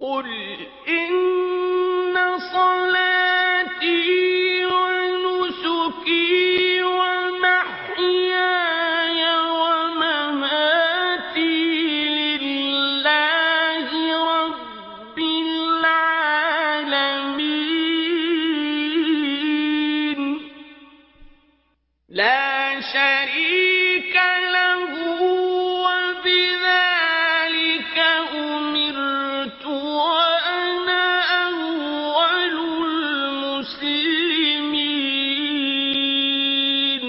قل إن صلاتي ونسكي ومحياي ومماتي لله رب العالمين لا شريك له وبذلك أمرت وأنا أول المسلمين.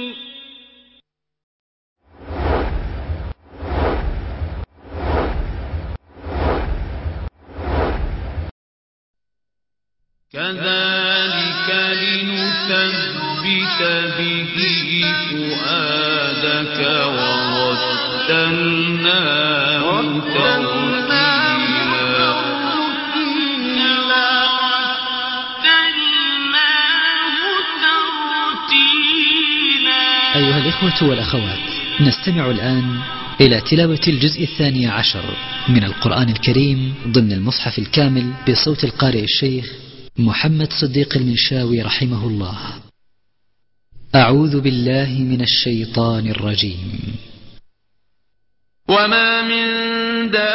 كذلك لنثبت به فؤادك ورتلناه ترتيلا. أيها الإخوة والأخوات، نستمع الآن إلى تلاوة الجزء 12 من القرآن الكريم ضمن المصحف الكامل بصوت القارئ الشيخ محمد صديق المنشاوي رحمه الله. أعوذ بالله من الشيطان الرجيم. وما من دابة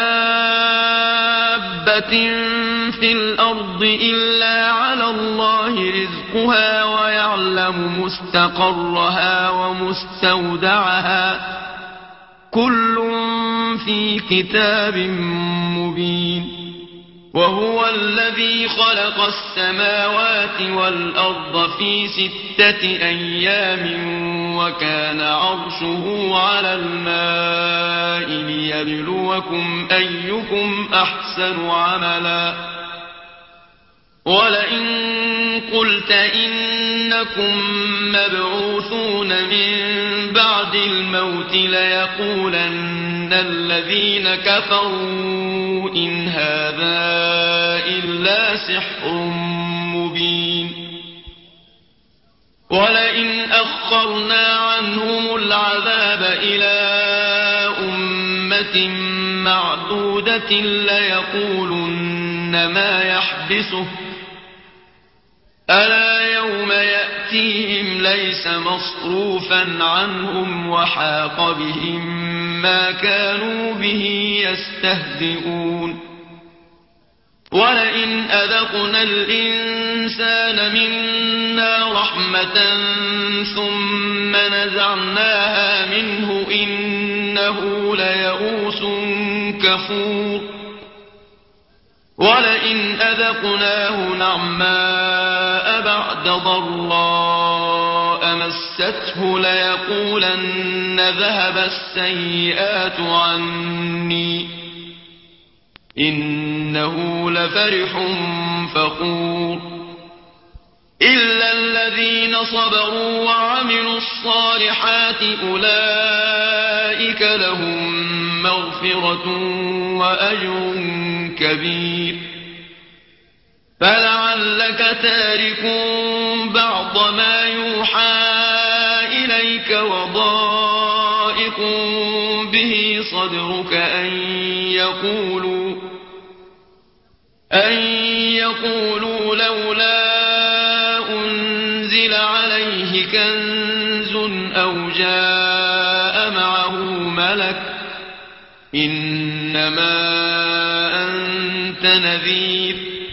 في الأرض إلا على الله رزقها ويعلم مستقرها ومستودعها كل في كتاب مبين. وهو الذي خلق السماوات والأرض في 6 أيام وكان عرشه على الماء ليبلوكم أيكم أحسن عملا. ولئن قلت إنكم مبعوثون من بعد الموت ليقولن الذين كفروا إن هذا إلا سحر مبين. ولئن أخرنا عنهم العذاب إلى أمة معدودة ليقولن ما يحبسه ألا يوم يأتيهم ليس مصروفا عنهم وحاق بهم ما كانوا به يستهزئون. ولئن أذقنا الإنسان منا رحمة ثم نزعناها منه إنه ليئوس كفور. ولئن أذقناه نعماء بعد ضراء مسته ليقولن ذهب السيئات عني إنه لفرح فخور. إلا الذين صبروا وعملوا الصالحات أولئك لهم مغفرة وأجر كبير. فلعلك تارك بعض ما يوحى إليك وضائق به صدرك أن يقولوا لولا أنزل عليه كنز أو جاء معه ملك إنما أنت نذير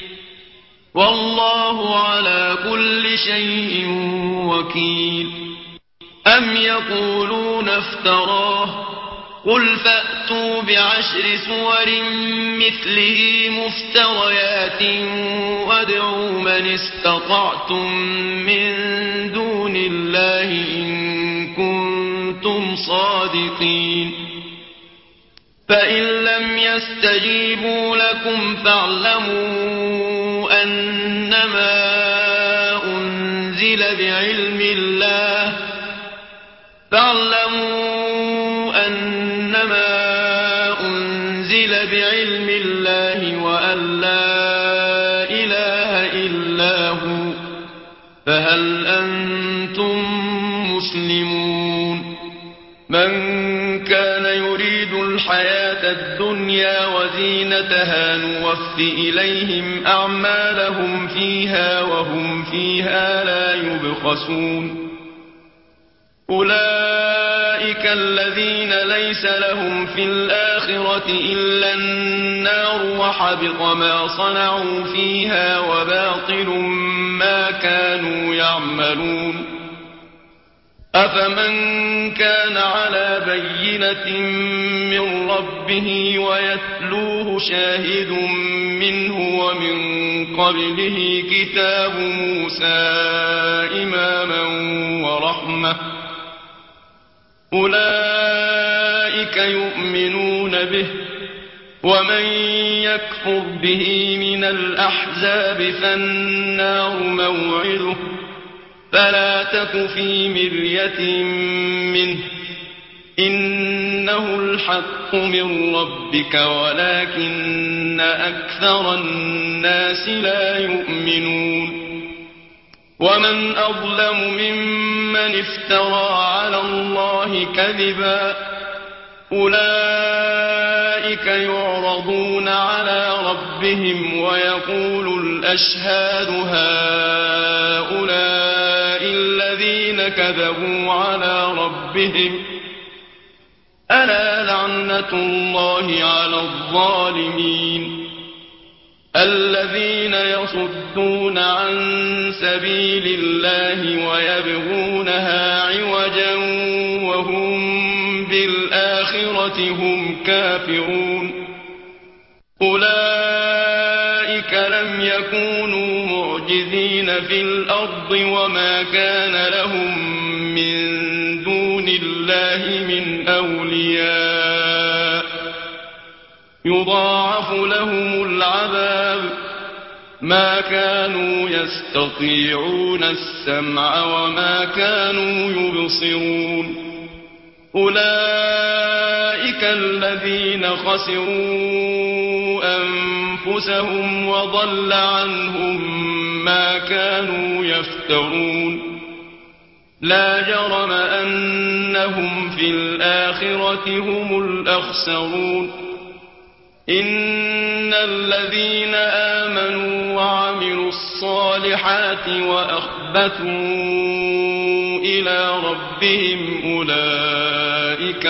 والله على كل شيء وكيل. أم يقولون افتراه قل فأتوا ب10 سور مثله مفتريات وادعوا من استطعتم من دون الله إن كنتم صادقين. فإن لم يستجيبوا لكم فاعلموا أنما أنزل بعلم الله وأن لا إله إلا هو فهل أنتم مسلمون. من كان يريد الحياة الدنيا وزينتها نوف إليهم أعمالهم فيها وهم فيها لا يبخسون أولئك الذين ليس لهم في الآخرة إلا النار وحبط ما صنعوا فيها وباطل ما كانوا يعملون أفمن كان على بينة من ربه ويتلوه شاهد منه ومن قبله كتاب موسى إماما ورحمة أولئك يؤمنون به ومن يكفر به من الأحزاب فالنار موعده فلا تك في مرية منه إنه الحق من ربك ولكن أكثر الناس لا يؤمنون ومن أظلم ممن افترى على الله كذبا أولئك يعرضون على ربهم ويقول الأشهاد هؤلاء الذين كذبوا على ربهم ألا لعنة الله على الظالمين الذين يصدون عن سبيل الله ويبغونها عوجا وهم بالآخرة هم كافرون أولئك لم يكونوا معجزين في الأرض وما كان لهم من دون الله من أولياء يضاعف لهم العذاب ما كانوا يستطيعون السمع وما كانوا يبصرون أولئك الذين خسروا أنفسهم وضل عنهم ما كانوا يفترون لا جرم أنهم في الآخرة هم الأخسرون إن الذين آمنوا وعملوا الصالحات وأخبتوا إلى ربهم أولئك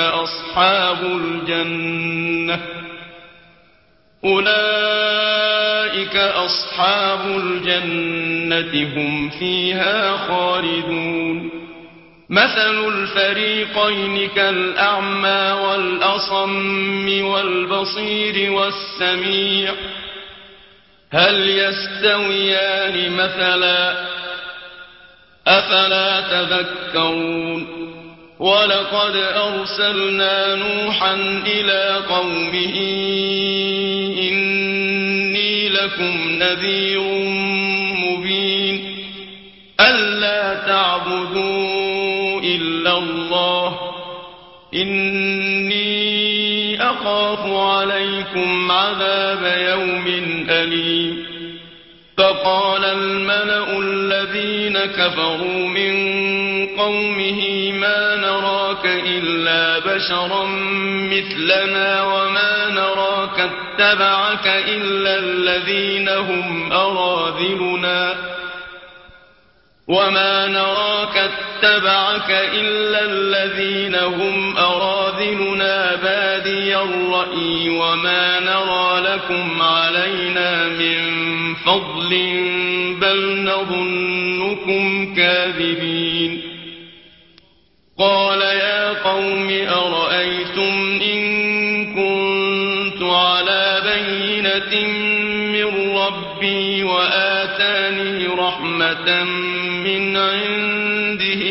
أصحاب الجنة هم فيها خالدون مثل الفريقين كالأعمى والأصم والبصير والسميع هل يستويان مثلا أفلا تذكرون ولقد أرسلنا نوحا إلى قومه إني لكم نذير مبين ألا تعبدوا إلا الله إني أخاف عليكم عذاب يوم أليم فقال الملأ الذين كفروا من قومه ما نراك إلا بشرا مثلنا وما نراك اتبعك إلا الذين هم أراذلنا بادي الرأي وما نرى لكم علينا من فضل بل نظنكم كاذبين قال يا قوم أرأيتم إن كنت على بينة من ربي وآتاني رحمة من عنده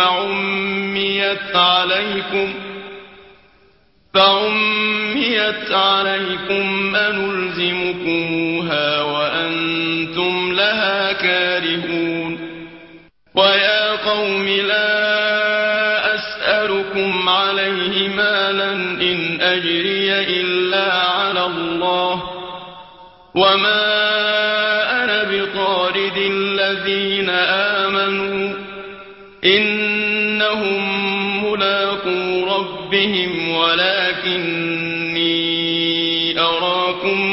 فعميت عليكم أنلزمكموها وأنتم لها كارهون ويا قوم لا أسألكم عليه مالا إن أجري إلا على الله وما أنا بطارد الذين آمنوا إنهم ملاقو ربهم ولكني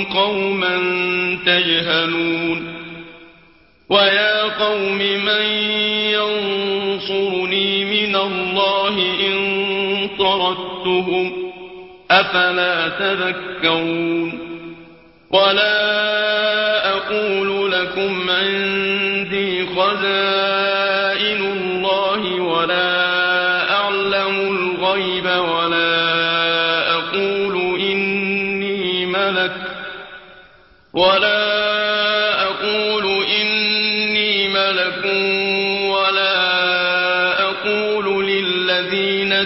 قوما تجهلون ويا قوم من ينصرني من الله إن طردتهم أفلا تذكرون ولا أقول لكم عندي خزائن الله ولا أعلم الغيب ولا أقول إني ملك ولا أقول للذين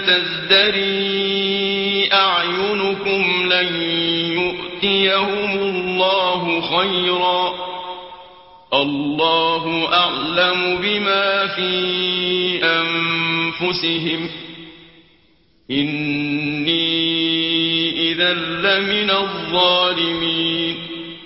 تزدري أعينكم لن يؤتيهم الله خيرا الله أعلم بما في أنفسهم إني إذا لمن الظالمين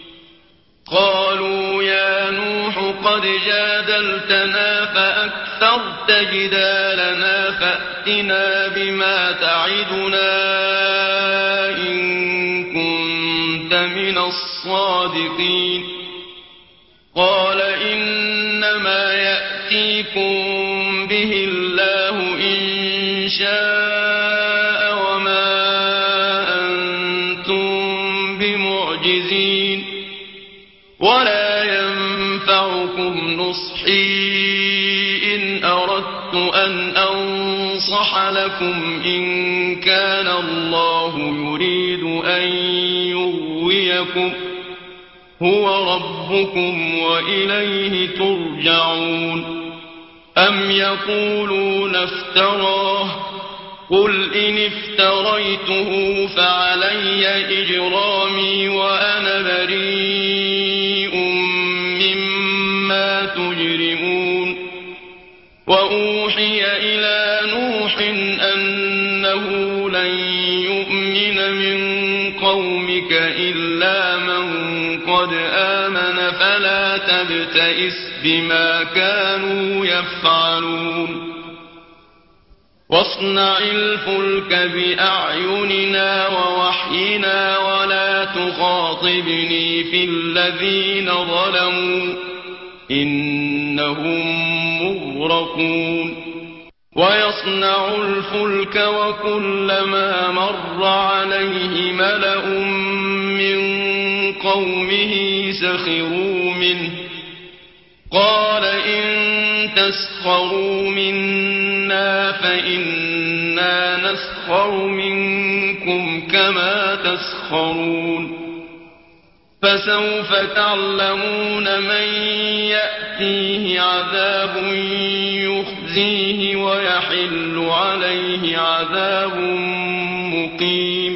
قالوا يا نوح قد جادلتنا فأكثرت جدالنا فأتنا بما تعدنا إن كنت من الصادقين قال إنما يأتيكم به الله إن شاء وما أنتم بمعجزين ولا ينفعكم نصحي إن أردت أن أنصح لكم إن كان الله يريد أن يغويكم هو ربكم وإليه ترجعون أم يقولون افتراه قل إن افتريته فعلي إجرامي وأنا بريء مما تجرمون وأوحي إلى نوح أنه لن يؤمن من قومك إلا من قد آمن فلا تبتئس بما كانوا يفعلون واصنع الفلك بأعيننا ووحينا ولا تخاطبني في الذين ظلموا إنهم مغرقون ويصنع الفلك وكلما مر عليه ملأ من قومه سخروا منه قال إن تسخروا منا فإنا نسخر منكم كما تسخرون فسوف تعلمون من يأتيه عذاب يخزيه ويحل عليه عذاب مقيم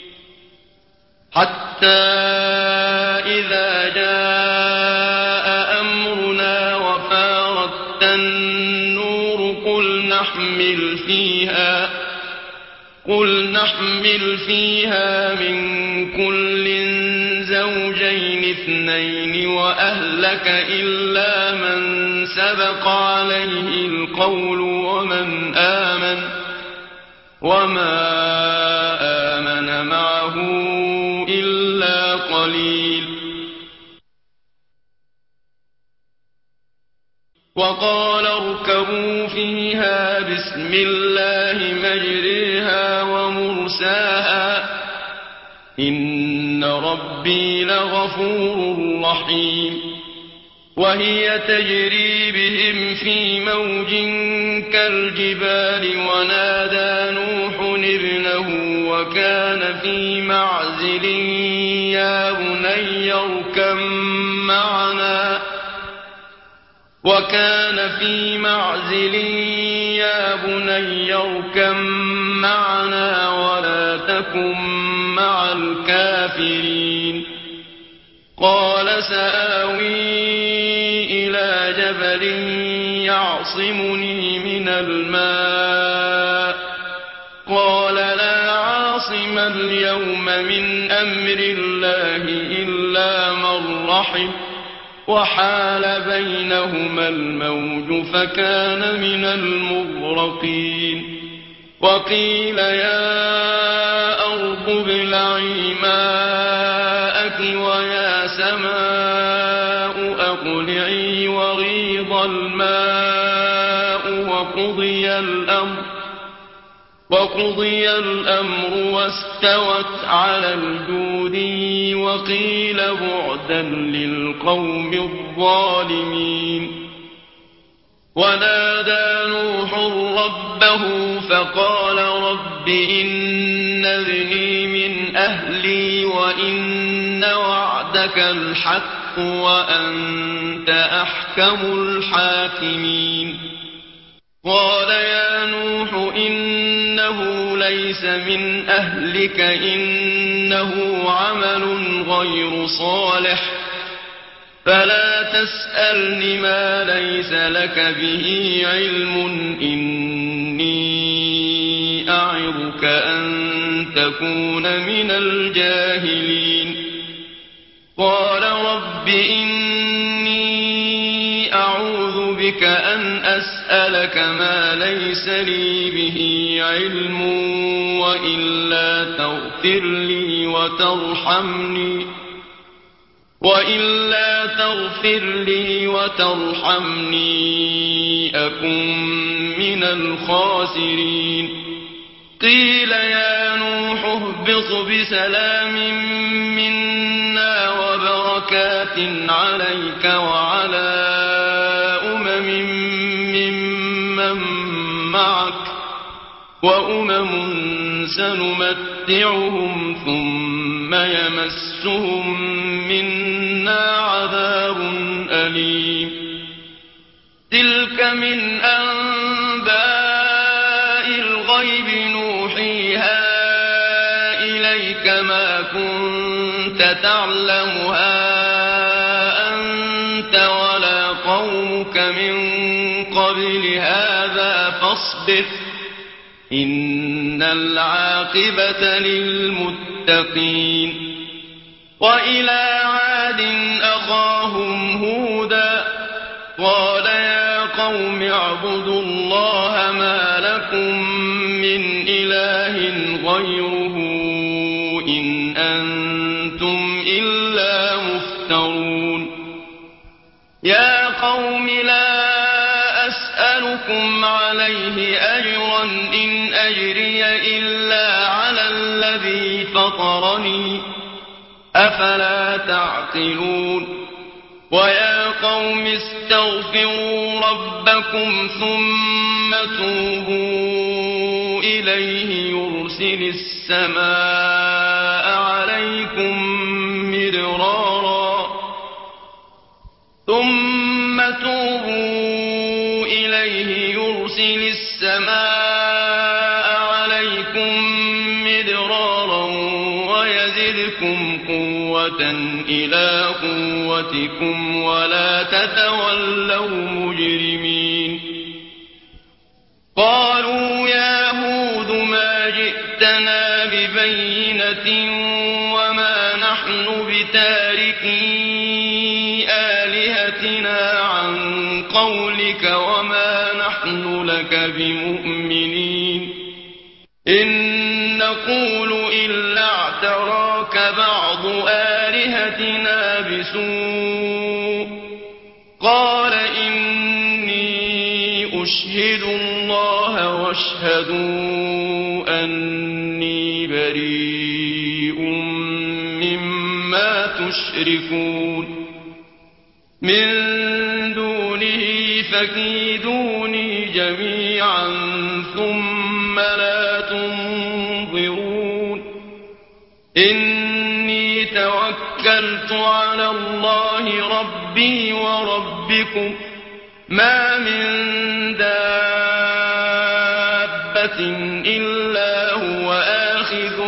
حتى إذا جاء أمرنا وفارت النور قل نحمل فيها من كل زوجين اثنين وأهلك إلا من سبق عليه القول وما آمن معه إلا قليل وقال اركبوا فيها بسم الله مجريها ومرساها إن ربي لغفور رحيم وهي تجري بهم في موج كالجبال ونادى نوح ابنه وكان في معزل يا بني اركب معنا ولا تكن مع الكافرين قال سآوي إلى جبل يعصمني من الماء قال لا عاصم اليوم من أمر الله إلا من رحم وحال بينهما الموج فكان من المغرقين وقيل يا أرض ابلعي ماءك يا سماء أقلعي وغيض الماء وقضي الأمر واستوت على الجودي وقيل بعدا للقوم الظالمين. ونادى نوح ربه فقال رب إن ابني من أهلي وإن وعدك الحق وأنت أحكم الحاكمين. قال يا نوح إنه ليس من أهلك إنه عمل غير صالح فلا تسألني ما ليس لك به علم إني أعظك أن تكون من الجاهلين. قال رب إني أعوذ بك أن أسألك ما ليس لي به علم وإلا تغفر لي وترحمني أكن من الخاسرين. قيل يا نوح اهبط بسلام منا وبركات عليك وعلى ممن معك وأمم سنمتعهم ثم يمسهم منا عذاب أليم. تلك من أنباء الغيب نوحيها إليك ما كنت تعلمها أنت ولا قومك من قبل هذا فاصبر إن العاقبة للمتقين. وإلى عاد أخاهم هودا قال يا قوم اعبدوا الله ما لكم من إله غيره إن أنتم إلا مفترون. يا قوم لا أسألكم عليه أجرا إن أجري إلا على الذي فطرني أفلا تعقلون. ويا قوم استغفروا ربكم ثم توبوا إليه يرسل السماء عليكم مدرارا ويزدكم قوة إلى قوتكم ولا تتولوا مجرمين. قالوا يا هود ما جئتنا ببينة وما نحن بتاركي آلهتنا عن قولك وما نحن لك بمؤمنين إن نقول إلا اعتراك بعض آلهتنا بسوء. قال إني أشهد الله واشهدوا أني بريء مما تشركون من دونه فكيدوني جميعا ثم لا تنظرون. إني توكلت على الله ربي وربكم ما من دابة إلا هو آخذ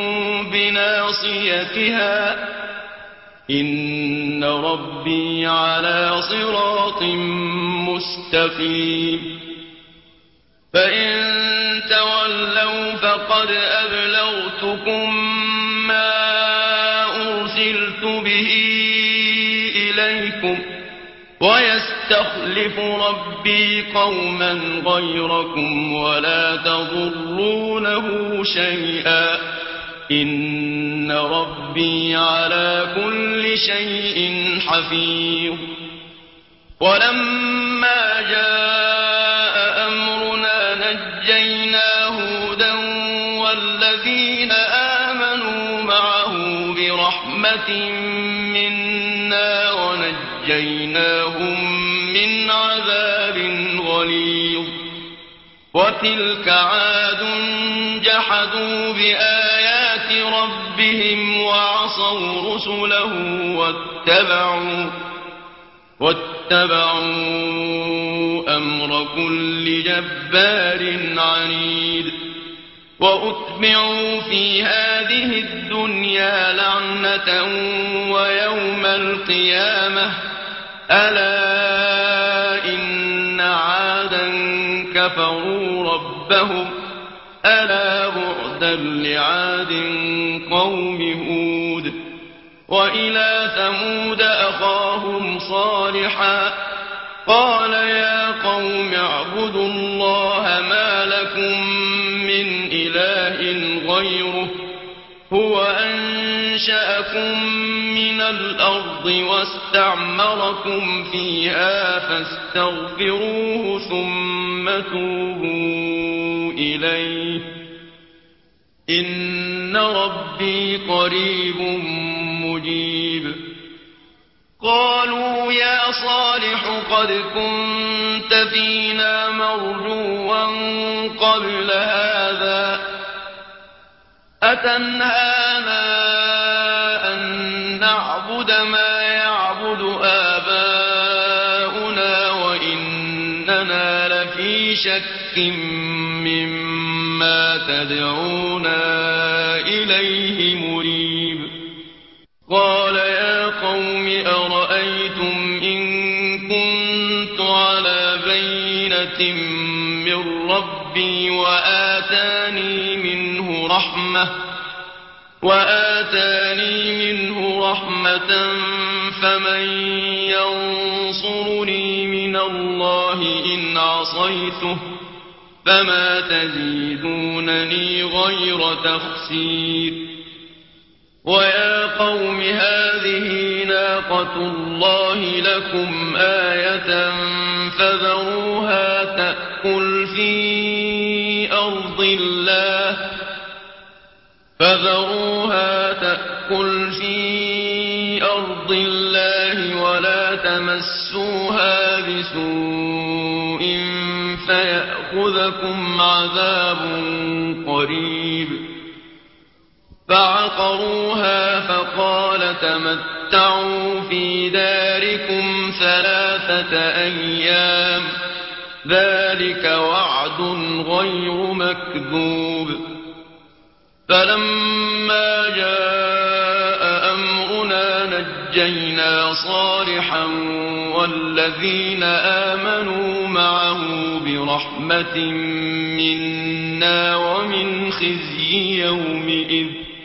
بناصيتها إن ربي على صراط مستقيم. فإن تولوا فقد أبلغتكم ما أرسلت به إليكم ويستخلف ربي قوما غيركم ولا تضرونه شيئا إن ربي على كل شيء حفيظ. ولما جاء أمرنا نجينا هودا والذين آمنوا معه برحمة منا ونجيناهم من عذاب غليظ. وتلك عاد جحدوا بآيات ربهم وعصوا رسله واتبعوا أمر كل جبار عنيد. وأتبعوا في هذه الدنيا لعنة ويوم القيامة ألا إن عادا كفروا ربهم ألا بعدا لعاد قوم هود. وإلى ثمود أخاهم صالحا قال يا قوم اعبدوا الله ما لكم من إله غيره هو أنشأكم من الأرض واستعمركم فيها فاستغفروه ثم توبوا إليه إن ربي قريب مجيب. قالوا يا صالح قد كنت فينا مرجوا قبل هذا أتنهانا أن نعبد ما يعبد آباؤنا وإننا لفي شك مما تدعونا إليه مريب. قال يا قوم أرأيتم إن كنت على بينة من ربي وآتاني منه رحمة فمن ينصرني من الله إن عصيته فما تزيدونني غير تخسير. ويا قوم هذه ناقة الله لكم آية فذروها تأكل في أرض الله ولا تمسوها بسوء فيأخذكم عذاب قريب. فعقروها فقال تمتعوا في داركم 3 أيام ذلك وعد غير مكذوب. فلما جاء أمرنا نجينا صالحا والذين آمنوا معه برحمة منا ومن خزي يومئذ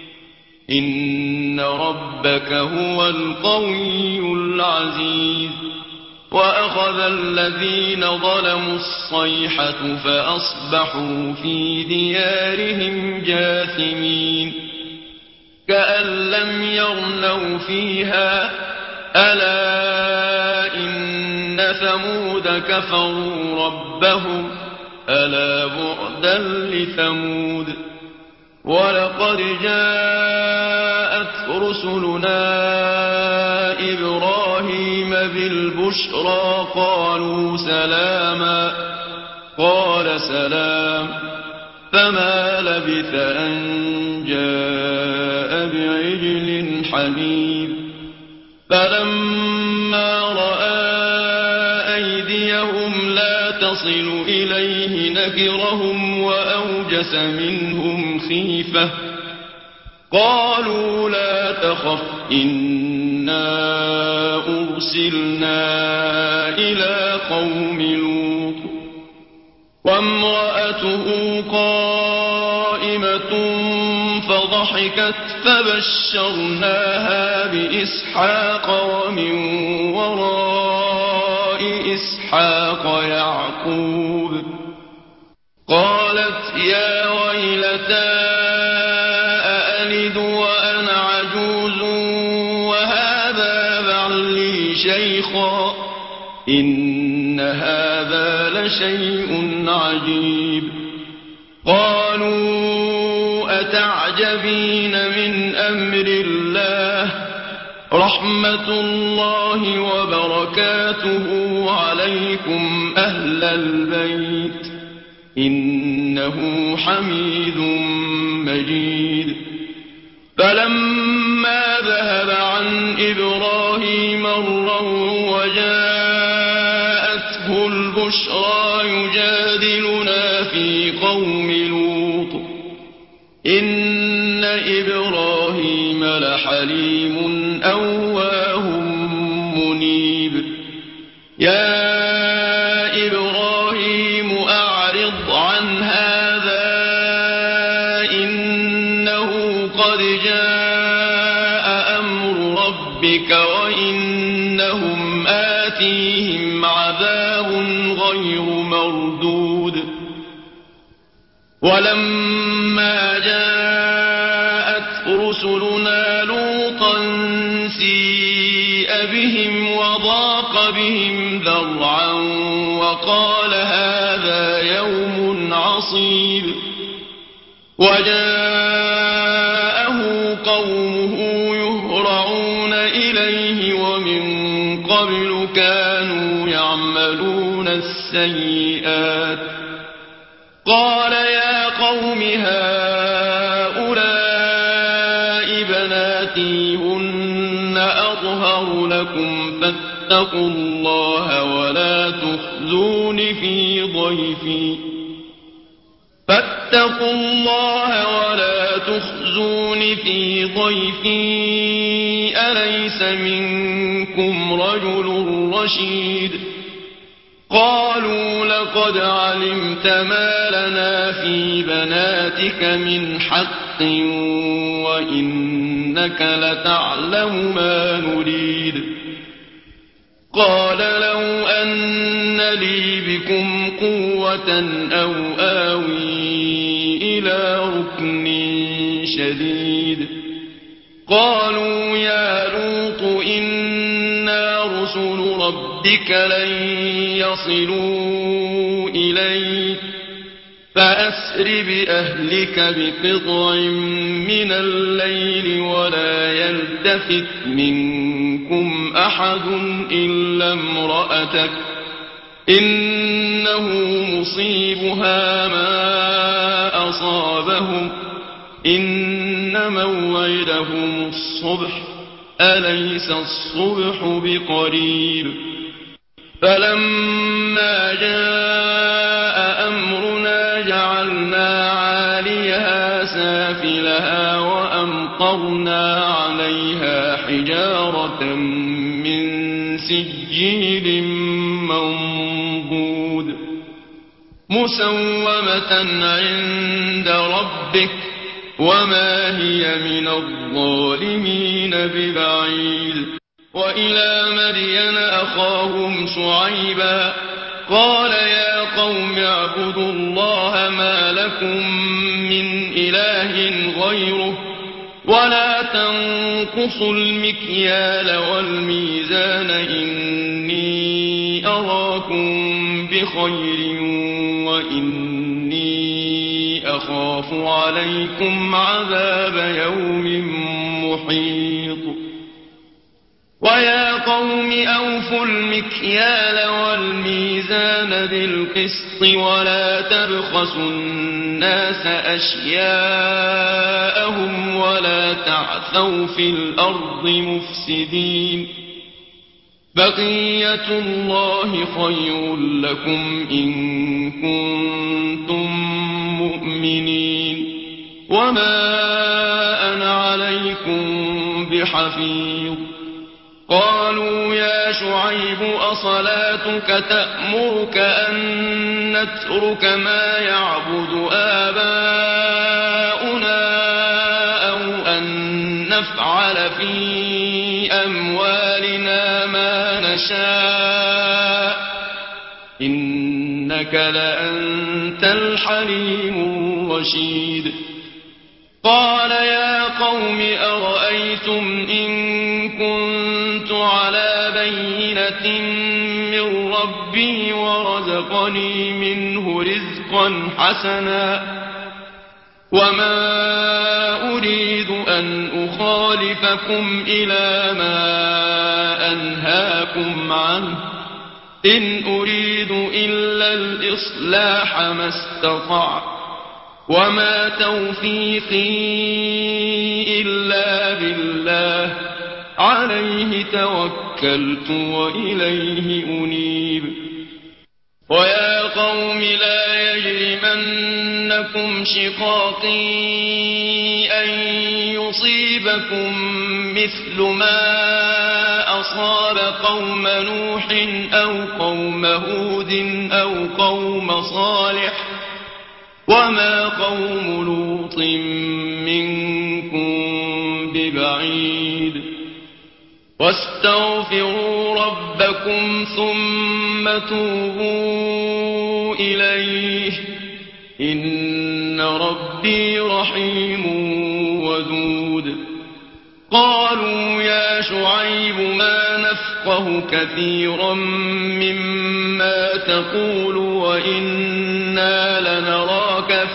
إن ربك هو القوي العزيز. وأخذ الذين ظلموا الصيحة فأصبحوا في ديارهم جاثمين كأن لم يغنوا فيها ألا إن ثمود كفروا ربهم ألا بعدا لثمود. ولقد جاءت رسلنا إبراهيم بالبشرى قالوا سلاما قال سلام فما لبث أن جاء بعجل حنيذ. فلما رأى أيديهم لا تصل إليه نكرهم وأوجس منهم خيفة قالوا لا تخف إنا أرسلنا إلى قوم لوط. وامرأته قائمة فضحكت فبشرناها بإسحاق ومن وراء إسحاق يعقوب. قالت يا ويلتى شيخا إن هذا لشيء عجيب قالوا أتعجبين من أمر الله رحمة الله وبركاته عليكم أهل البيت إنه حميد مجيد فلما ذهب عن إبراهيم الروع وجاءته البشرى يجادلنا في قوم لوط إن إبراهيم لحليم أواه منيب يا إبراهيم أعرض عن هذا إنه قد جاء أمر ربك وإنهم آتيهم عذاب غير مردود ولما جاءت رسلنا لوطا سيء بهم وضاق بهم ذرعا وقال هذا يوم عصيب وجاءه قومه يهرعون إليه ومن قبل كانوا يعملون السيئات قال يا قوم هؤلاء بناتي هن أطهر لكم فاتقوا الله ولا تخزون في ضيفي أليس منكم رجل رشيد قالوا لقد علمت ما لنا في بناتك من حق وإنك لتعلم ما نريد قال لو أن لي بكم قوة أو آوي إلى ركن شديد قالوا يا لوط إنا رسل ربك لن يصلوا إليك فأسر بأهلك بقطع من الليل ولا يلتفت منكم أحد إلا امرأتك إنه مصيبها ما أصابهم إن موعدهم الصبح أليس الصبح بقريب فلما جاء أمرنا جعلنا عاليها سافلها وأمطرنا عليها حجارة من سجيل منضود مسومة عند ربك وما هي من الظالمين ببعيد وإلى مدين أخاهم شعيبا قال يا قوم اعبدوا الله ما لكم من إله غيره ولا تنقصوا المكيال والميزان إني أراكم بخير وإني أخاف عليكم عذاب يوم محيط ويا قوم أوفوا المكيال والميزان بالقسط ولا تبخسوا الناس أشياءهم ولا تعثوا في الأرض مفسدين بقية الله خير لكم إن كنتم مؤمنين وما أنا عليكم بحفيظ قالوا يا شعيب أصلاتك تأمرك أن نترك ما يعبد آباؤنا أو أن نفعل في أموالنا ما نشاء إنك لأنت الحليم الرشيد قال يا قوم أرأيتم إن كنت على بينة بينة من ربي ورزقني منه رزقا حسنا وما أريد أن أخالفكم إلى ما أنهاكم عنه إن أريد إلا الإصلاح ما استطعت وما توفيقي إلا بالله عليه توكلت وإليه أنيب ويا قوم لا يجرمنكم شقاقي أن يصيبكم مثل ما أصاب قوم نوح أو قوم هود أو قوم صالح وما قوم لوط منكم ببعيد واستغفروا ربكم ثم توبوا إليه إن ربي رحيم ودود قالوا يا شعيب ما نفقه كثيرا مما تقول وإنا لنراك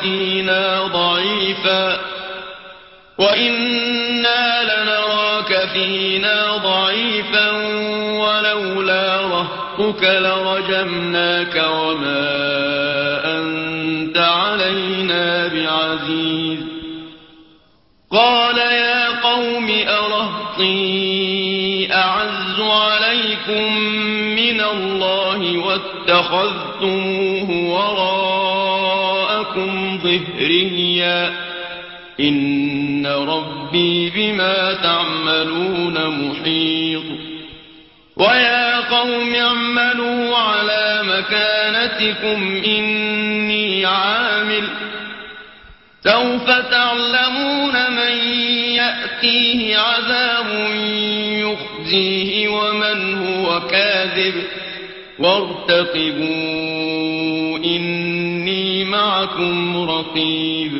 فينا ضعيفا ولولا رهطك لرجمناك وما أنت علينا بعزيز قال يا قوم أرهطي أعز عليكم من الله واتخذتموه وراءكم ظهريا إن ربي بما تعملون محيط ويا قوم اعملوا على مكانتكم إني عامل سوف تعلمون من يأتيه عذاب يخزيه ومن هو كاذب وارتقبوا إني معكم رقيب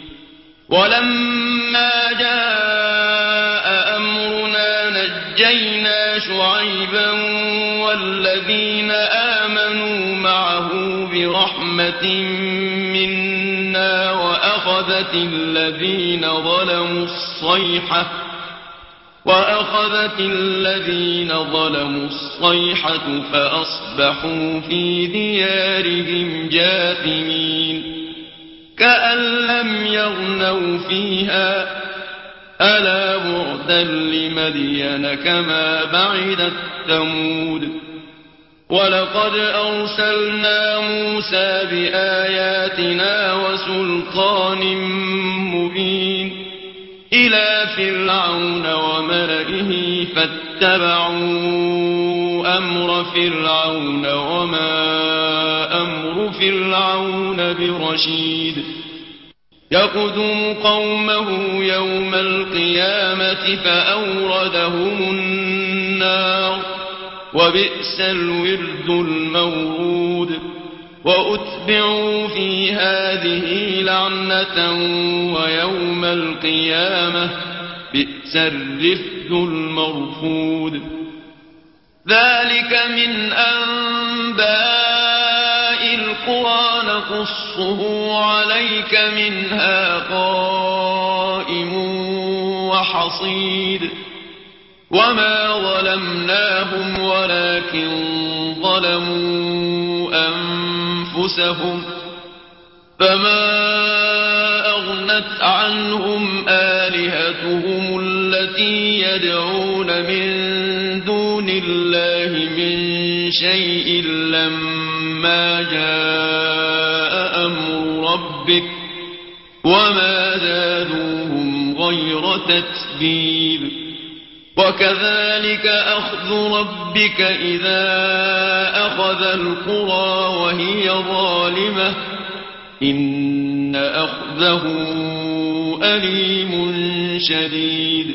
ولما جاء أمرنا نجينا شعيبا والذين آمنوا معه برحمة منا وأخذت الذين ظلموا الصيحة فأصبحوا في ديارهم جاثمين كأن لم يغنوا فيها ألا بعدا لمدين كما بعدت ثمود ولقد أرسلنا موسى بآياتنا وسلطان مبين إلى فرعون وملئه فاتبعوا أمر فرعون وما أمر فرعون برشيد يقدم قومه يوم القيامة فأوردهم النار وبئس الورد المورود وأتبعوا في هذه لعنة ويوم القيامة بئس الرفد المرفود ذلك من أنباء القرى نقصه عليك منها قائم وحصيد وما ظلمناهم ولكن ظلموا أنفسهم فما أغنت عنهم آلهتهم التي يدعون من دون الله من شيء لما جاء أمر ربك وما زادوهم غير تتبيب وكذلك أخذ ربك إذا أخذ القرى وهي ظالمة إن أخذه أليم شديد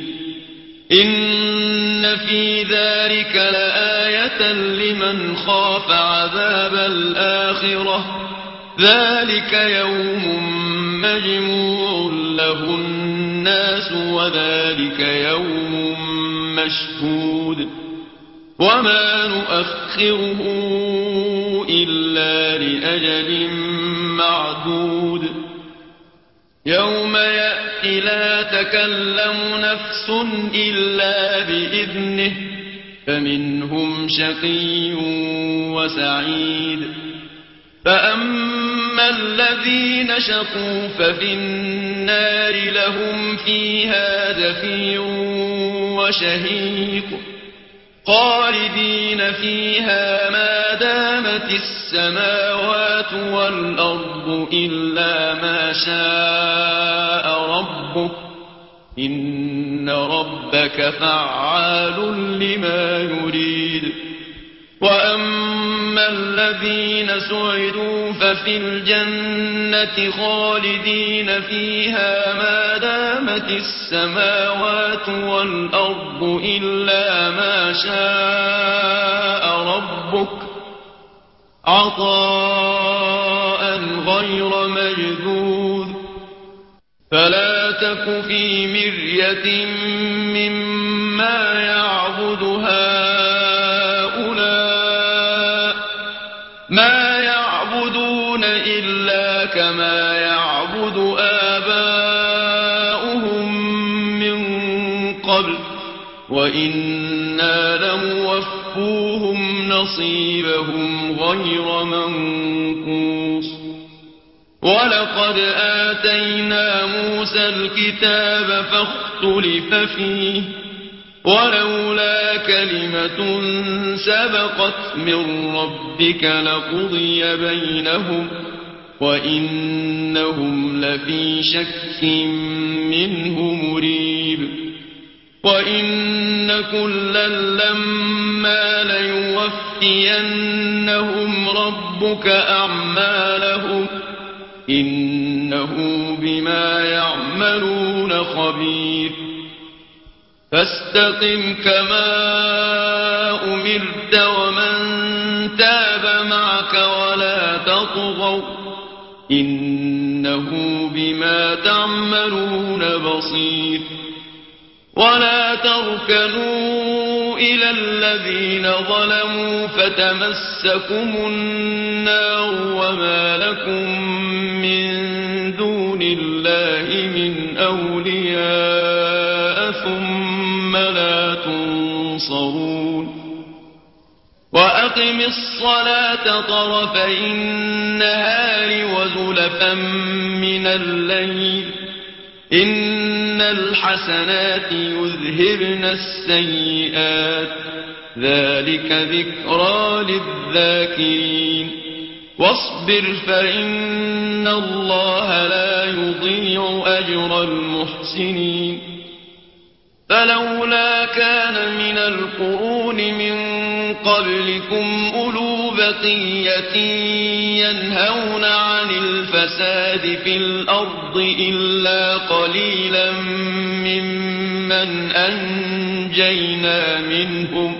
إن في ذلك لآية لمن خاف عذاب الآخرة ذلك يوم مجموع له الناس وذلك يوم مشهود وما نؤخره إلا لأجل معدود يوم يأتي لا تكلم نفس إلا بإذنه فمنهم شقي وسعيد فأما الذين شقوا ففي النار لهم فيها زفير وشهيق خالدين فيها ما دامت السماوات والأرض إلا ما شاء ربك إن ربك فعال لما يريد وأما الذين سعدوا ففي الجنة خالدين فيها ما دامت السماوات والأرض إلا ما شاء ربك عطاء غير مجذوذ فلا تك في مرية مما يعبد هؤلاء ما يعبدون إلا كما يعبد آباؤهم من قبل وإنا لموفوهم نصيبهم غير منقوص ولقد آتينا موسى الكتاب فاختلف فيه ولولا كلمة سبقت من ربك لقضي بينهم وإنهم لفي شك منه مريب وإن كلا لما ليوفينهم ربك أعمالهم إنه بما يعملون خبير فاستقم كما أمرت ومن تاب معك ولا تطغوا إنه بما تعملون بصير ولا تركنوا إلى الذين ظلموا فتمسكم النار وما لكم من دون الله من أولياء ثم لا تنصرون وأقم الصلاة طرفي النهار وزلفا من الليل إن الحسنات يذهبن السيئات ذلك ذكرى للذاكرين واصبر فإن الله لا يضيع أجر المحسنين فلولا كان من القرون من قبلكم أولو بقية ينهون عن الفساد في الأرض إلا قليلا ممن أنجينا منهم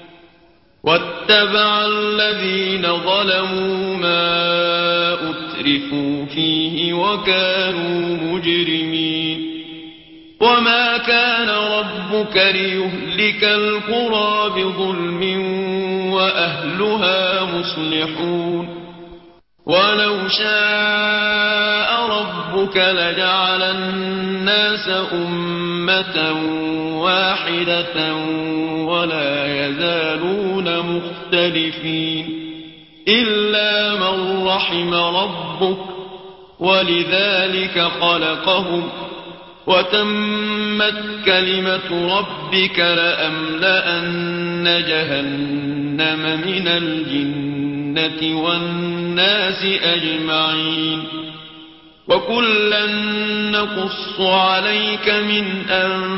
واتبع الذين ظلموا ما أترفوا فيه وكانوا مجرمين وما كان ربك ليهلك القرى بظلم وأهلها مصلحون ولو شاء ربك لجعل الناس أمة واحدة ولا يزالون مختلفين إلا من رحم ربك ولذلك خلقهم وتمت كلمة ربك لأملأن جهنم من الجنة والناس أجمعين وكلا نقص عليك من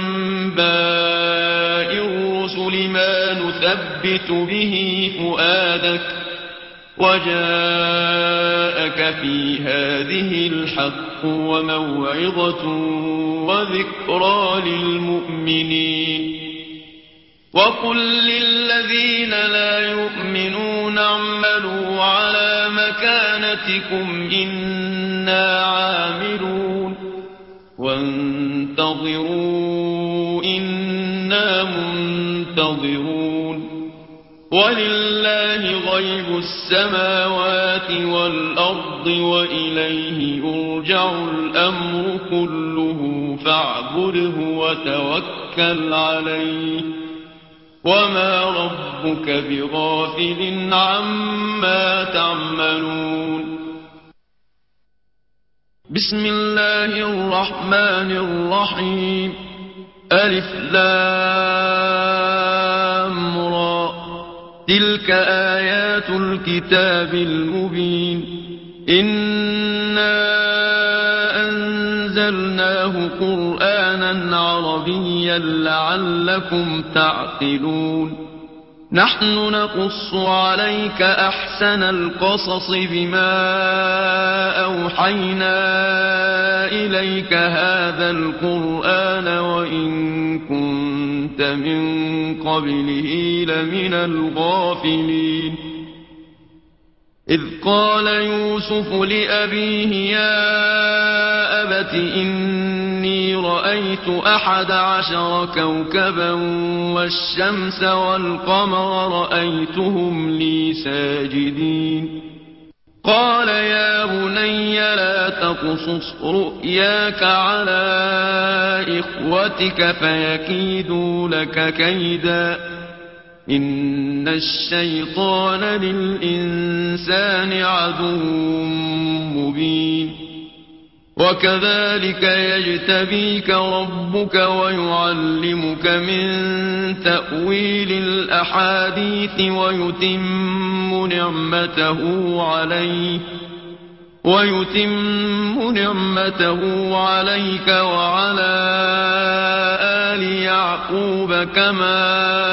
أنباء الرسل ما نثبت به فؤادك وجاءك في هذه الحق وموعظة وذكرى للمؤمنين وقل للذين لا يؤمنون اعملوا على مكانتكم إنا عاملون وانتظروا إنا منتظرون ولله غيب السماوات والأرض وإليه يرجع الأمر كله فاعبده وتوكل عليه وما ربك بغافل عما تعملون. بسم الله الرحمن الرحيم. ألف لام را تلك آيات الكتاب المبين. إنا أنزلناه قرآنا عربيا لعلكم تعقلون. نحن نقص عليك أحسن القصص بما أوحينا إليك هذا القرآن وإن كنت من قبله لمن الغافلين. إذ قال يوسف لأبيه يا أبت إني رأيت 11 كوكبا والشمس والقمر رأيتهم لي ساجدين. قال يا بني لا تقصص رؤياك على إخوتك فيكيدوا لك كيدا إن الشيطان للإنسان عدو مبين. وكذلك يجتبيك ربك ويعلمك من تأويل الأحاديث ويتم نعمته عليك وعلى آل يعقوب كما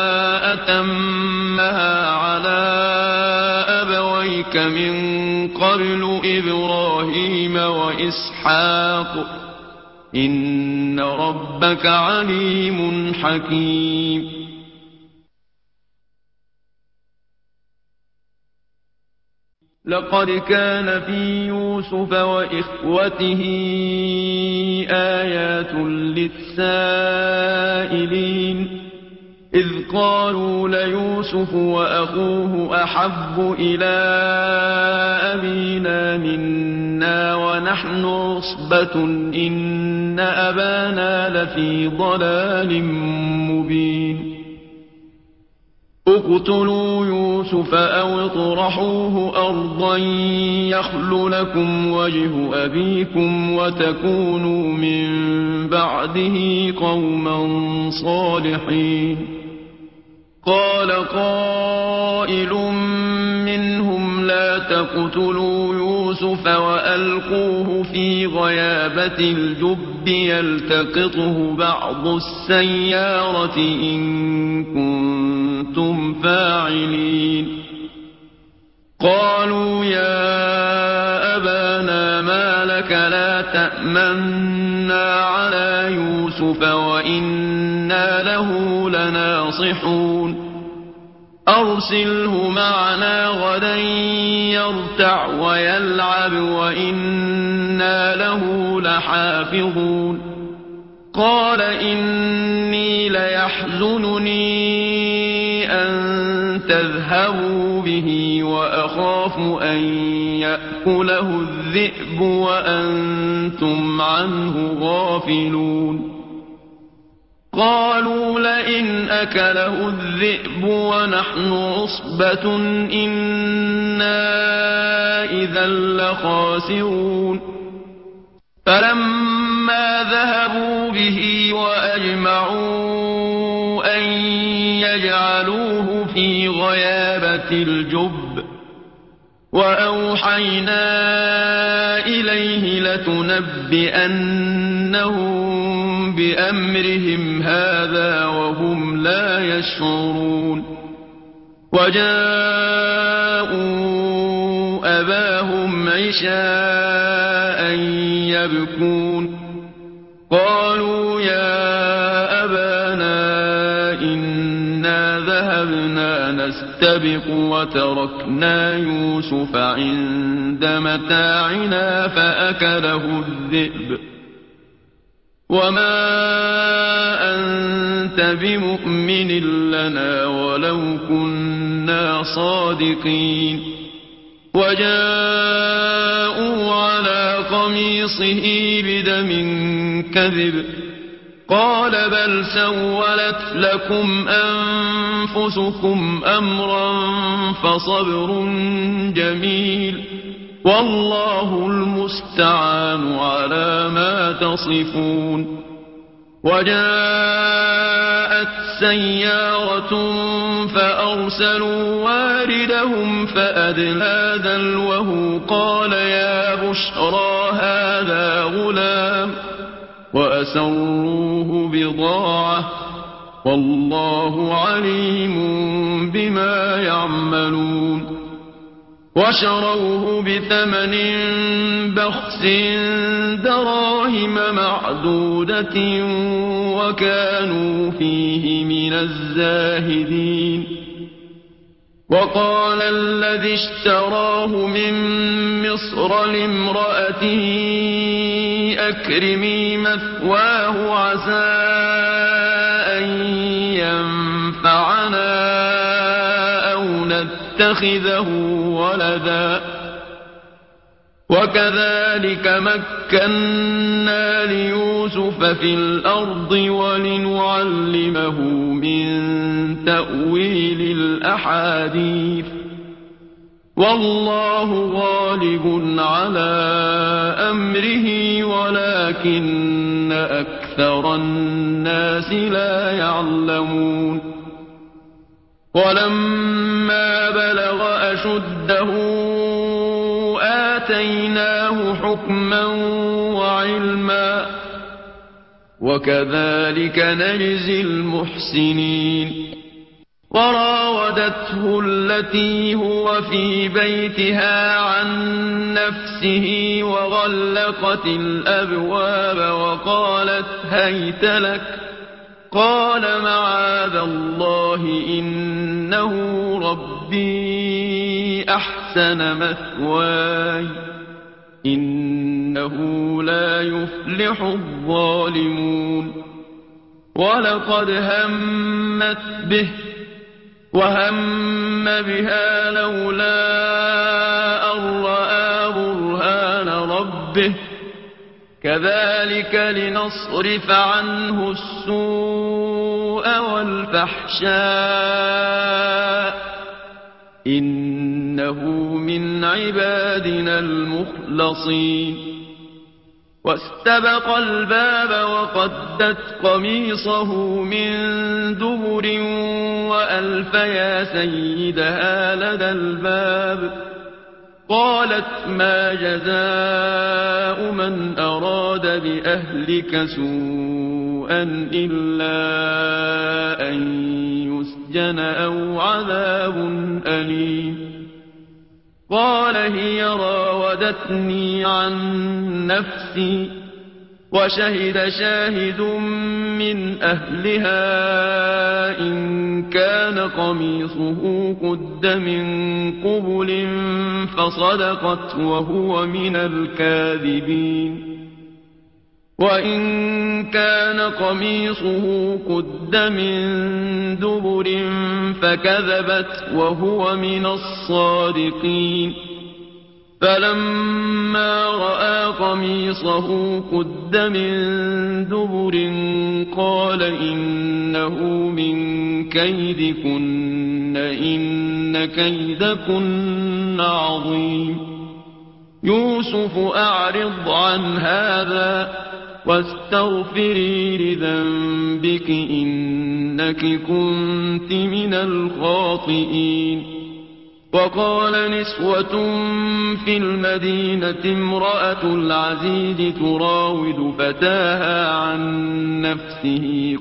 أتمها على أبويك من قبل إبراهيم وإسحاق إن ربك عليم حكيم. لقد كان في يوسف وإخوته آيات للسائلين إذ قالوا ليوسف وأخوه أحب إلى أبينا منا ونحن عصبة إن أبانا لفي ضلال مبين. اقتلوا يوسف أو اطرحوه أرضا يخل لكم وجه أبيكم وتكونوا من بعده قوما صالحين. قال قائل منهم لا تقتلوا يوسف وألقوه في غيابة الجب يلتقطه بعض السيارة إن كنتم فاعلين. قالوا يا أبانا ما لك لا تأمنا على يوسف وإنا له لناصحون. أرسله معنا غدا يرتع ويلعب وإنا له لحافظون. قال إني ليحزنني أن تذهبوا به وأخاف أن يأكله الذئب وأنتم عنه غافلون. قالوا لئن أكله الذئب ونحن عصبة إنا إذا لخاسرون. فلما ذهبوا به وأجمعوا أن يجعلوه في غيابة الجب وأوحينا إليه لتنبئنهم بأمرهم هذا وهم لا يشعرون. وجاءوا أباهم عشاء يبكون. قالوا يا أبانا إنا ذهبنا نستبق وتركنا يوسف عند متاعنا فأكله الذئب وما أنت بمؤمن لنا ولو كنا كنا صادقين وجاءوا على قميصه بدم كذب قال بل سولت لكم أنفسكم أمرا فصبر جميل والله المستعان على ما تصفون وجاءت سيارة فأرسلوا واردهم فأدلى دلوه قال يا بشرى هذا غلام وأسروه بضاعة والله عليم بما يعملون وشروه بثمن بخس دراهم معدودة وكانوا فيه من الزاهدين وقال الذي اشتراه من مصر لامرأته أكرمي مثواه عسى أن ينفعنا أو نتخذه ولدا وكذلك مكنا ليوسف في الأرض ولنعلمه من تأويل الأحاديث والله غالب على أمره ولكن أكثر الناس لا يعلمون ولما بلغ أشده آتيناه حكما وعلما وكذلك نجزي المحسنين وراودته التي هو في بيتها عن نفسه وغلقت الأبواب وقالت هيت لك قال معاذ الله إنه ربي أحسن مثواي إنه لا يفلح الظالمون ولقد همت به وهم بها لولا أن رأى برهان ربه كذلك لنصرف عنه السوء والفحشاء إنه من عبادنا المخلصين واستبق الباب وقدت قميصه من دبر وألف يا سيدها لدى الباب قالت ما جزاء من أراد بأهلك سوءا إلا أن يسجن أو عذاب أليم قال هي راودتني عن نفسي وشهد شاهد من أهلها إن كان قميصه قد من قبل فصدقت وهو من الكاذبين وإن كان قميصه قد من دبر فكذبت وهو من الصادقين فلما رأى قميصه قد من دبر قال إنه من كيدكن إن كيدكن عظيم يوسف أعرض عن هذا واستغفري لذنبك إنك كنت من الخاطئين وقال نسوة في المدينة امرأة العزيز تراود فتاها عن نفسه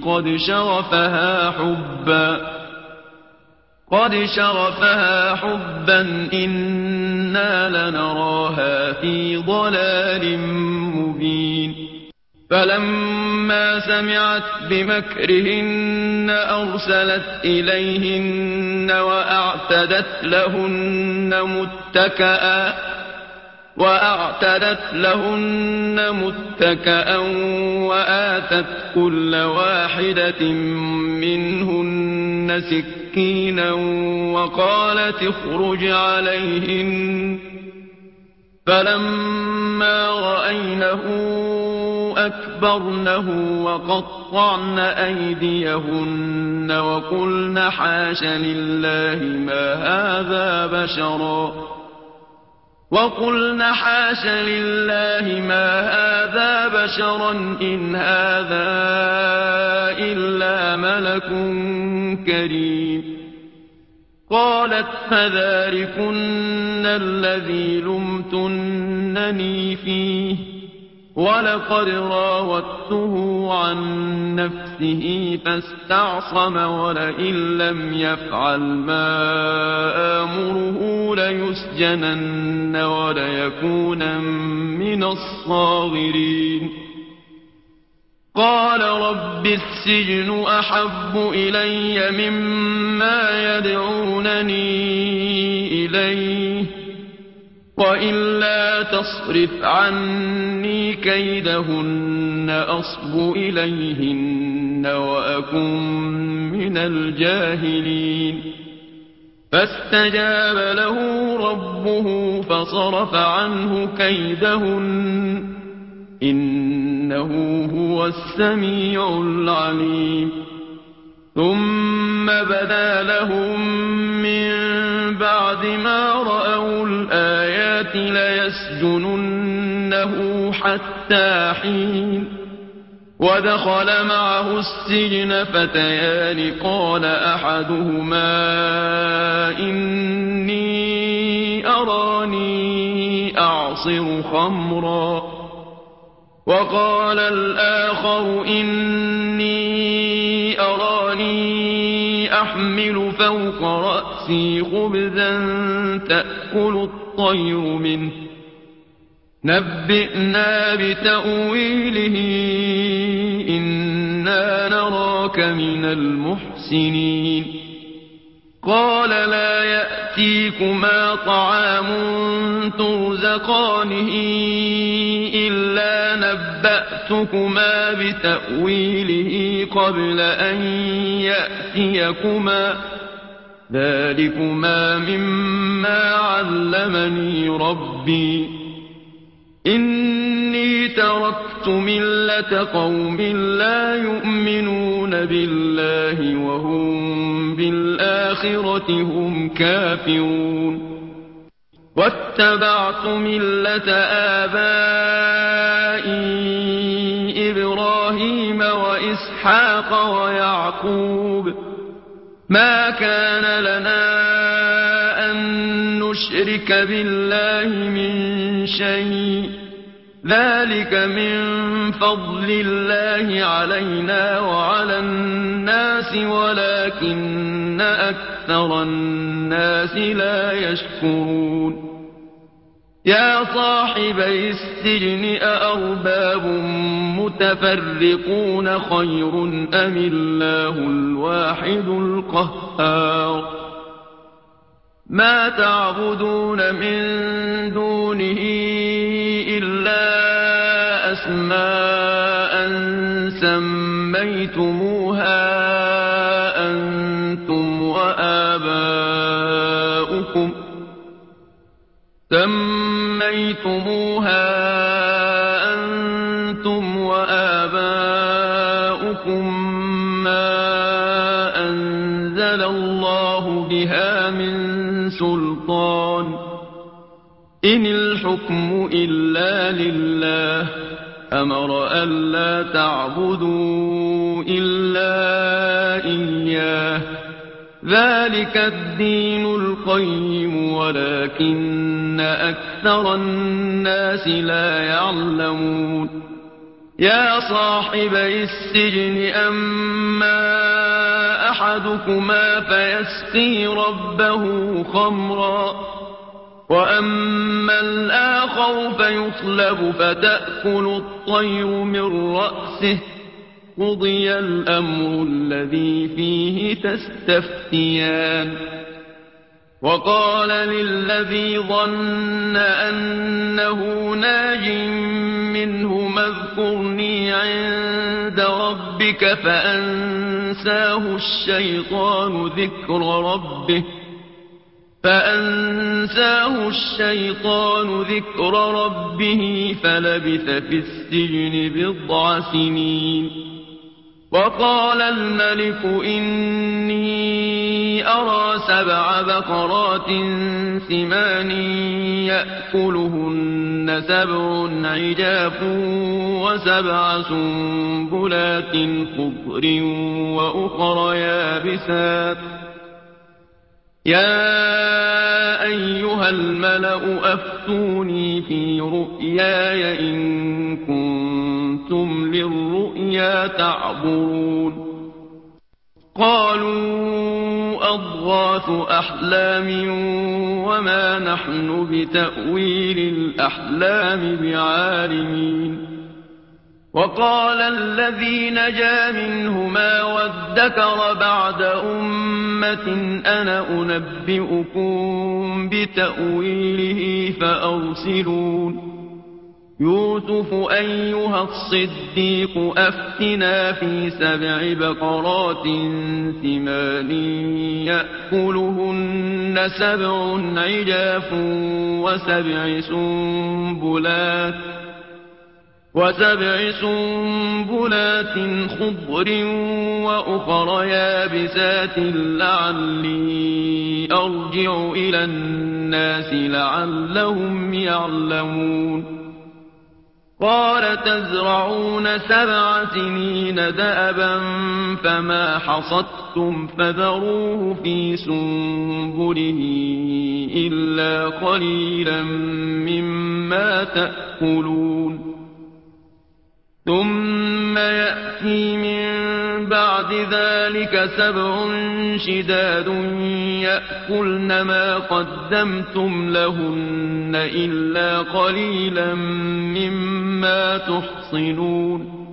قد شغفها حبا إنا لنراها في ضلال مبين فلما سمعت بمكرهن أرسلت إليهن وأعتدت لهن متكأ وآتت كل واحدة منهن سكينا وقالت اخرج عليهن فلما رأينه أكبرنه وقطعن أيديهن وقلن حاش لله ما هذا بشرا إن هذا إلا ملك كريم قالت فذلكن الذي لمتنني فيه ولقد راودته عن نفسه فاستعصم ولئن لم يفعل ما آمره ليسجنن وليكونن من الصاغرين قال رب السجن أحب إلي مما يدعونني إليه وإلا تصرف عني كيدهن أصب إليهن وأكن من الجاهلين فاستجاب له ربه فصرف عنه كيدهن إنه هو السميع العليم ثم بدا لهم من بعد ما رأوا الآيات ليسجننه حتى حين ودخل معه السجن فتيان قال أحدهما إني أراني أعصر خمرا وقال الآخر إني أراني أحمل فوق رأسي خبزا تأكل الطير منه نبئنا بتأويله إنا نراك من المحسنين قال لا يأتيكما طعام ترزقانه إلا نبأتكما بتأويله قبل أن يأتيكما ذلكما مما علمني ربي إني تركت ملة قوم لا يؤمنون بالله وهم بالآخرة هم كافرون واتبعت ملة آبائي إبراهيم وإسحاق ويعقوب ما كان لنا أن نشرك بالله من شيء ذلك من فضل الله علينا وعلى الناس ولكن أكثر الناس لا يشكرون يا صاحبي السجن أأرباب متفرقون خير أم الله الواحد القهار ما تعبدون من دونه إلا أسماء سميتموها أنتم وآباؤكم ما أنزل الله بها من سلطان إن الحكم إلا لله أمر ألا تعبدوا إلا إياه ذلك الدين القيم ولكن أكثر الناس لا يعلمون يا صاحبي السجن أما أحدكما فيسقي ربه خمرا وأما الآخر فيصلب فتأكل الطير من رأسه قضي الأمر الذي فيه تستفتيان وقال للذي ظن أنه ناج منهما اذكرني عند ربك فأنساه الشيطان ذكر ربه فأنساه الشيطان ذكر ربه فلبث في السجن بضع سنين. وقال الملك إني أرى 7 بقرات سمان يأكلهن 7 عجاف و7 سنبلات خضر وأخر يابسات. يا أيها الملأ أفتوني في رؤياي إن كنتم للرؤيا تعبرون. قالوا أضغاث أحلام وما نحن بتأويل الأحلام بعالمين. وقال الذي نجا منهما وادكر بعد أمة أنا أنبئكم بتأويله فأرسلون. يوسف أيها الصديق أفتنا في 7 بقرات سمان يأكلهن 7 عجاف و7 سنبلات خضر وأخر يابسات لعلي أرجع إلى الناس لعلهم يعلمون. قال تزرعون 7 سنين دأبا فما حصدتم فذروه في سنبله إلا قليلا مما تأكلون. ثم يأتي من بعد ذلك 7 شداد يأكلن ما قدمتم لهن إلا قليلا مما تحصنون.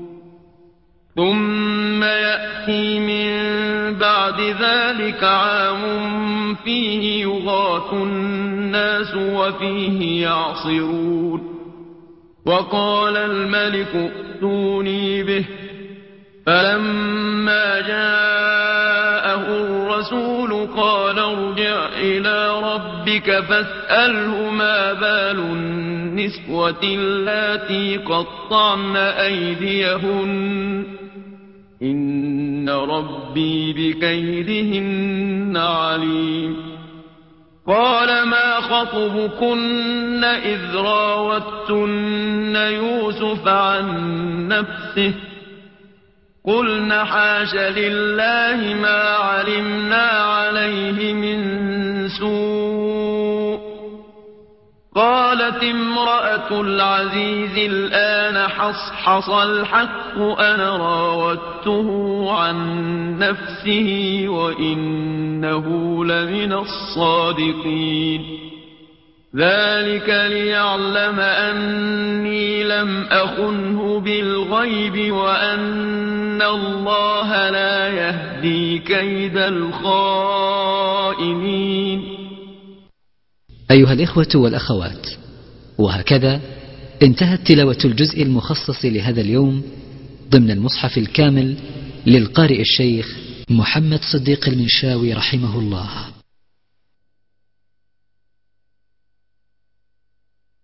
ثم يأتي من بعد ذلك عام فيه يغاث الناس وفيه يعصرون. وقال الملك ائتوني به. فلما جاءه الرسول قال ارجع إلى ربك فاسأله ما بال النسوة اللاتي قطعن أيديهن إن ربي بكيدهن عليم. قال ما خطبكن إذ راوتن يوسف عن نفسه قلن حاش لله ما علمنا عليه من سوء. قالت امرأة العزيز الآن حصحص الحق أنا راودته عن نفسه وإنه لمن الصادقين. ذلك ليعلم أني لم أخنه بالغيب وأن الله لا يهدي كيد الخائنين. أيها الإخوة والأخوات، وهكذا انتهت تلاوة الجزء المخصص لهذا اليوم ضمن المصحف الكامل للقارئ الشيخ محمد صديق المنشاوي رحمه الله.